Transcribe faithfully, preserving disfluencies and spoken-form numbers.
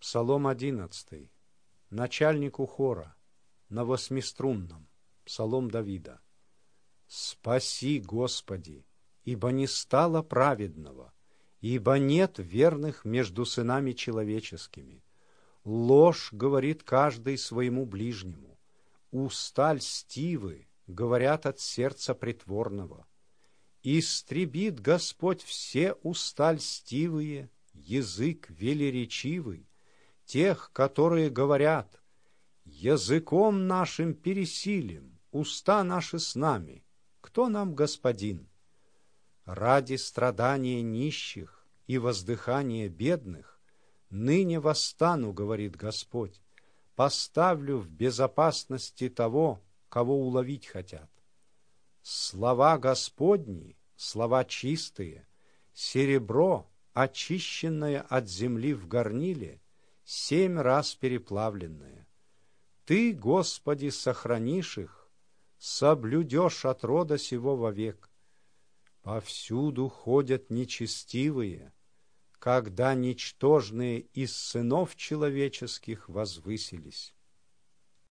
Псалом одиннадцатый. Начальнику хора, на восьмиструнном, псалом Давида. «Спаси, Господи, ибо не стало праведного, ибо нет верных между сынами человеческими. Ложь говорит каждый своему ближнему, уста льстивы говорят от сердца притворного. Истребит Господь все уста льстивые, язык велеречивый, тех, которые говорят: языком нашим пересилим, уста наши с нами, кто нам господин? Ради страдания нищих и воздыхания бедных ныне восстану, говорит Господь, поставлю в безопасности того, кого уловить хотят. Слова Господни, слова чистые, серебро, очищенное от земли в горниле, семь раз переплавленное. Ты, Господи, сохранишь их, соблюдешь от рода сего вовек. Повсюду ходят нечестивые, когда ничтожные из сынов человеческих возвысились.